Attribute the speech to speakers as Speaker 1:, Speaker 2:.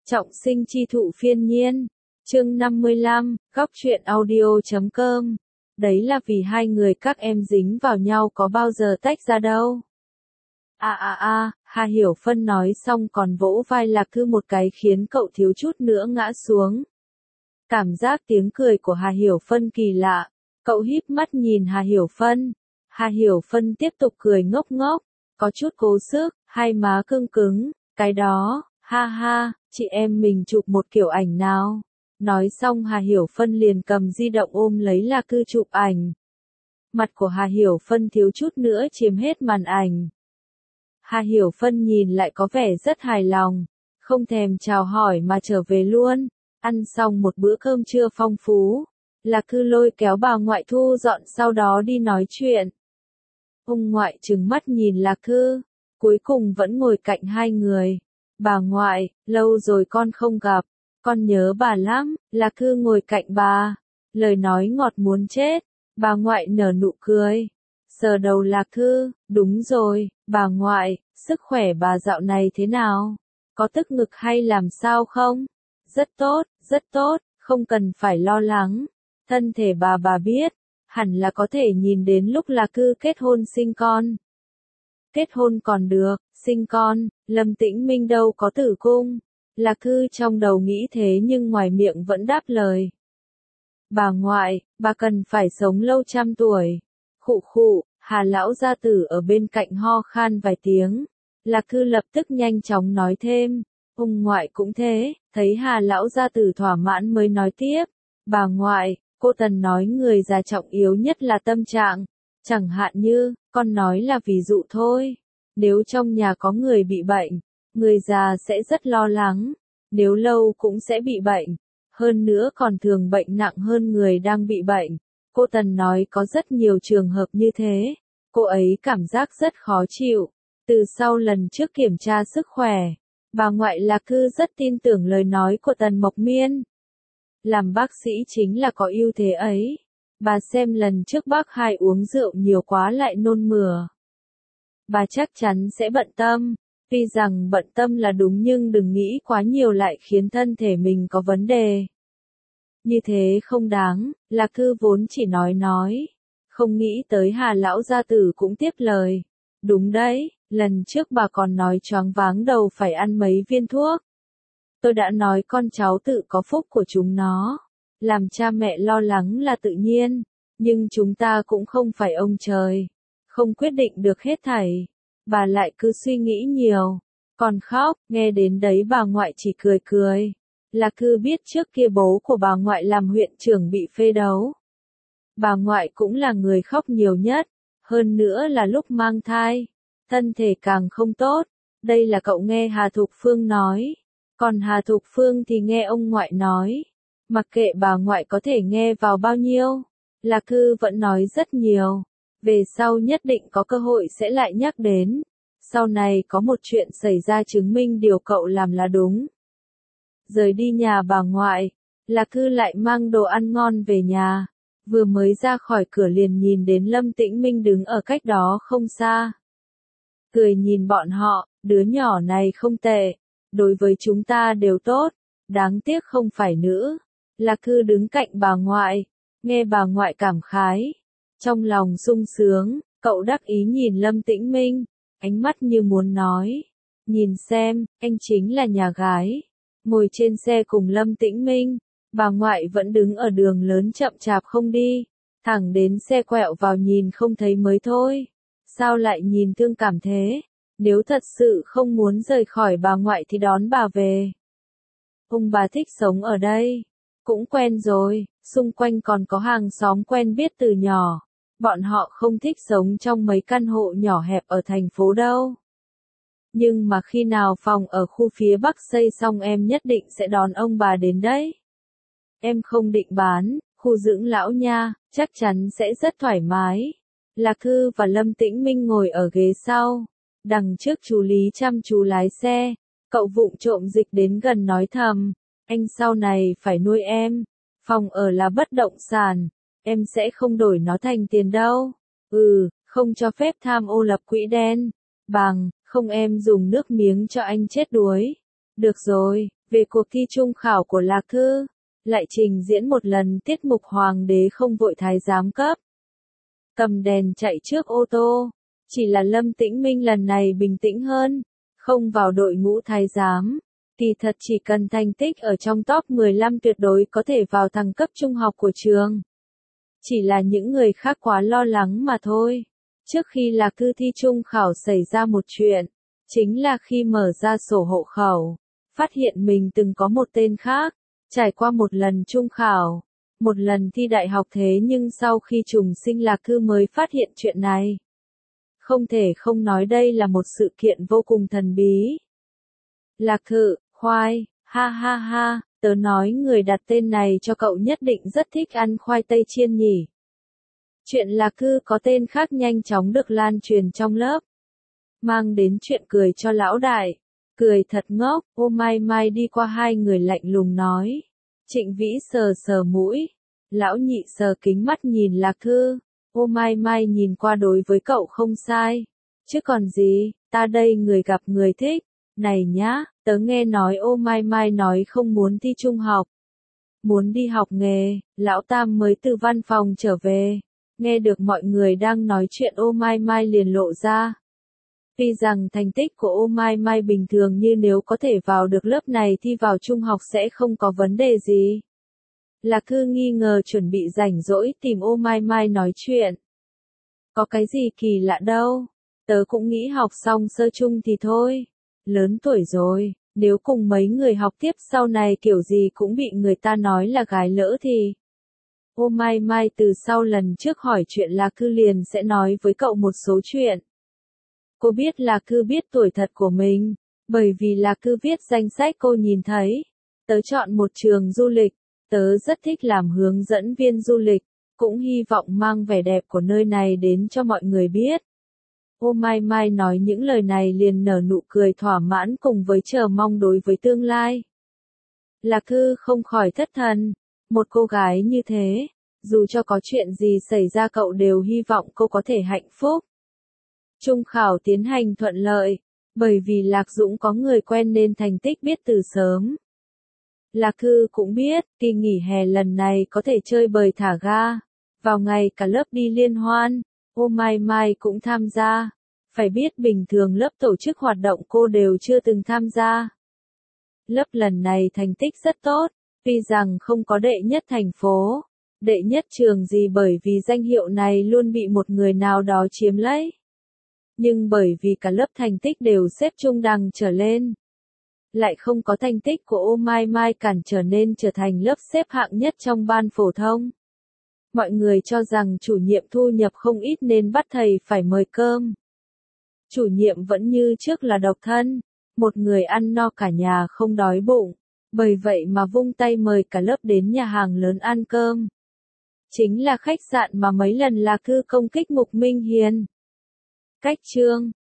Speaker 1: Trọng sinh chi thụ phiên nhiên. Chương 55, góc truyện audio.com. Đấy là vì hai người các em dính vào nhau có bao giờ tách ra đâu. Hà Hiểu Phân nói xong còn vỗ vai Lạc Thư một cái khiến cậu thiếu chút nữa ngã xuống. Cảm giác tiếng cười của Hà Hiểu Phân kỳ lạ, cậu híp mắt nhìn Hà Hiểu Phân. Hà Hiểu Phân tiếp tục cười ngốc ngốc, có chút cố sức, hai má cưng cứng, cái đó, ha ha, chị em mình chụp một kiểu ảnh nào. Nói xong Hà Hiểu Phân liền cầm di động ôm lấy Lạc Thư chụp ảnh. Mặt của Hà Hiểu Phân thiếu chút nữa chiếm hết màn ảnh. Hà Hiểu Phân nhìn lại có vẻ rất hài lòng, không thèm chào hỏi mà trở về luôn. Ăn xong một bữa cơm trưa phong phú, Lạc Thư lôi kéo bà ngoại thu dọn sau đó đi nói chuyện. Ông ngoại trừng mắt nhìn Lạc Thư, cuối cùng vẫn ngồi cạnh hai người. Bà ngoại, lâu rồi con không gặp, con nhớ bà lắm. Lạc Thư ngồi cạnh bà, lời nói ngọt muốn chết. Bà ngoại nở nụ cười, sờ đầu Lạc Thư, đúng rồi, bà ngoại, sức khỏe bà dạo này thế nào? Có tức ngực hay làm sao không? Rất tốt, không cần phải lo lắng. Thân thể bà biết, hẳn là có thể nhìn đến lúc Lạc Thư kết hôn sinh con. Kết hôn còn được, sinh con, Lâm Tĩnh Minh đâu có tử cung. Lạc Thư trong đầu nghĩ thế nhưng ngoài miệng vẫn đáp lời. Bà ngoại, bà cần phải sống lâu trăm tuổi. Khụ khụ, Hà lão gia tử ở bên cạnh ho khan vài tiếng. Lạc Thư lập tức nhanh chóng nói thêm. Ông ngoại cũng thế, thấy Hà lão gia tử thỏa mãn mới nói tiếp. Bà ngoại, cô Tần nói người già trọng yếu nhất là tâm trạng. Chẳng hạn như, con nói là ví dụ thôi. Nếu trong nhà có người bị bệnh, người già sẽ rất lo lắng. Nếu lâu cũng sẽ bị bệnh. Hơn nữa còn thường bệnh nặng hơn người đang bị bệnh. Cô Tần nói có rất nhiều trường hợp như thế. Cô ấy cảm giác rất khó chịu. Từ sau lần trước kiểm tra sức khỏe, bà ngoại Lạc Thư rất tin tưởng lời nói của Tần Mộc Miên. Làm bác sĩ chính là có ưu thế ấy. Bà xem lần trước bác Hai uống rượu nhiều quá lại nôn mửa. Bà chắc chắn sẽ bận tâm. Tuy rằng bận tâm là đúng nhưng đừng nghĩ quá nhiều lại khiến thân thể mình có vấn đề. Như thế không đáng, Lạc Thư vốn chỉ nói. Không nghĩ tới Hà lão gia tử cũng tiếp lời. Đúng đấy, lần trước bà còn nói choáng váng đầu phải ăn mấy viên thuốc. Tôi đã nói con cháu tự có phúc của chúng nó. Làm cha mẹ lo lắng là tự nhiên, nhưng chúng ta cũng không phải ông trời. Không quyết định được hết thảy. Bà lại cứ suy nghĩ nhiều. Còn khóc, nghe đến đấy bà ngoại chỉ cười. Lạc Thư biết trước kia bố của bà ngoại làm huyện trưởng bị phê đấu. Bà ngoại cũng là người khóc nhiều nhất, hơn nữa là lúc mang thai. Thân thể càng không tốt, đây là cậu nghe Hà Thục Phương nói. Còn Hà Thục Phương thì nghe ông ngoại nói. Mặc kệ bà ngoại có thể nghe vào bao nhiêu, Lạc Thư vẫn nói rất nhiều. Về sau nhất định có cơ hội sẽ lại nhắc đến. Sau này có một chuyện xảy ra chứng minh điều cậu làm là đúng. Rời đi nhà bà ngoại, Lạc Thư lại mang đồ ăn ngon về nhà. Vừa mới ra khỏi cửa liền nhìn đến Lâm Tĩnh Minh đứng ở cách đó không xa. Cười nhìn bọn họ, đứa nhỏ này không tệ. Đối với chúng ta đều tốt. Đáng tiếc không phải nữ. Lạc Thư đứng cạnh bà ngoại. Nghe bà ngoại cảm khái. Trong lòng sung sướng, cậu đắc ý nhìn Lâm Tĩnh Minh. Ánh mắt như muốn nói. Nhìn xem, anh chính là nhà gái. Ngồi trên xe cùng Lâm Tĩnh Minh. Bà ngoại vẫn đứng ở đường lớn chậm chạp không đi. Thẳng đến xe quẹo vào nhìn không thấy mới thôi. Sao lại nhìn thương cảm thế? Nếu thật sự không muốn rời khỏi bà ngoại thì đón bà về. Ông bà thích sống ở đây. Cũng quen rồi, xung quanh còn có hàng xóm quen biết từ nhỏ. Bọn họ không thích sống trong mấy căn hộ nhỏ hẹp ở thành phố đâu. Nhưng mà khi nào phòng ở khu phía Bắc xây xong em nhất định sẽ đón ông bà đến đấy. Em không định bán, khu dưỡng lão nha, chắc chắn sẽ rất thoải mái. Lạc Thư và Lâm Tĩnh Minh ngồi ở ghế sau. Đằng trước chú Lý chăm chú lái xe. Cậu vụng trộm dịch đến gần nói thầm. Anh sau này phải nuôi em. Phòng ở là bất động sản. Em sẽ không đổi nó thành tiền đâu. Không cho phép tham ô lập quỹ đen. Bằng, không em dùng nước miếng cho anh chết đuối. Được rồi, về cuộc thi trung khảo của Lạc Thư, lại trình diễn một lần tiết mục Hoàng đế không vội thái giám cấp. Cầm đèn chạy trước ô tô, chỉ là Lâm Tĩnh Minh lần này bình tĩnh hơn, không vào đội ngũ thái giám. Kỳ thật chỉ cần thành tích ở trong top 15 tuyệt đối có thể vào thẳng cấp trung học của trường. Chỉ là những người khác quá lo lắng mà thôi. Trước khi Lạc Thư thi trung khảo xảy ra một chuyện, chính là khi mở ra sổ hộ khẩu, phát hiện mình từng có một tên khác, trải qua một lần trung khảo, một lần thi đại học thế nhưng sau khi trùng sinh Lạc Thư mới phát hiện chuyện này. Không thể không nói đây là một sự kiện vô cùng thần bí. Lạc Thư, khoai, ha ha ha, tớ nói người đặt tên này cho cậu nhất định rất thích ăn khoai tây chiên nhỉ. Chuyện Lạc Thư có tên khác nhanh chóng được lan truyền trong lớp, mang đến chuyện cười cho lão đại. Cười thật ngốc, ô Mai Mai đi qua hai người lạnh lùng nói. Trịnh Vĩ sờ sờ mũi, lão nhị sờ kính mắt nhìn Lạc Thư, ô Mai Mai nhìn qua đối với cậu không sai. Chứ còn gì, ta đây người gặp người thích. Này nhá, tớ nghe nói ô Mai Mai nói không muốn thi trung học. Muốn đi học nghề, lão Tam mới từ văn phòng trở về. Nghe được mọi người đang nói chuyện ô Mai Mai liền lộ ra. Tuy rằng thành tích của ô Mai Mai bình thường nhưng nếu có thể vào được lớp này thi vào trung học sẽ không có vấn đề gì. Lạc Thư nghi ngờ chuẩn bị rảnh rỗi tìm ô Mai Mai nói chuyện. Có cái gì kỳ lạ đâu, tớ cũng nghĩ học xong sơ chung thì thôi. Lớn tuổi rồi, nếu cùng mấy người học tiếp sau này kiểu gì cũng bị người ta nói là gái lỡ thì. Ô Mai Mai từ sau lần trước hỏi chuyện Lạc Thư liền sẽ nói với cậu một số chuyện. Cô biết Lạc Thư biết tuổi thật của mình, bởi vì Lạc Thư viết danh sách cô nhìn thấy. Tớ chọn một trường du lịch, tớ rất thích làm hướng dẫn viên du lịch, cũng hy vọng mang vẻ đẹp của nơi này đến cho mọi người biết. Ô Mai Mai nói những lời này liền nở nụ cười thỏa mãn cùng với chờ mong đối với tương lai. Lạc Thư không khỏi thất thần, một cô gái như thế, dù cho có chuyện gì xảy ra cậu đều hy vọng cô có thể hạnh phúc. Trung khảo tiến hành thuận lợi, bởi vì Lạc Dũng có người quen nên thành tích biết từ sớm. Lạc Thư cũng biết, kỳ nghỉ hè lần này có thể chơi bời thả ga. Vào ngày cả lớp đi liên hoan, ô Mai Mai cũng tham gia. Phải biết bình thường lớp tổ chức hoạt động cô đều chưa từng tham gia. Lớp lần này thành tích rất tốt, tuy rằng không có đệ nhất thành phố, đệ nhất trường gì bởi vì danh hiệu này luôn bị một người nào đó chiếm lấy. Nhưng bởi vì cả lớp thành tích đều xếp trung đẳng trở lên, lại không có thành tích của ô Mai Mai cản trở nên trở thành lớp xếp hạng nhất trong ban phổ thông. Mọi người cho rằng chủ nhiệm thu nhập không ít nên bắt thầy phải mời cơm. Chủ nhiệm vẫn như trước là độc thân, một người ăn no cả nhà không đói bụng, bởi vậy mà vung tay mời cả lớp đến nhà hàng lớn ăn cơm. Chính là khách sạn mà mấy lần Lạc Thư công kích Mục Minh Hiền. Cách chương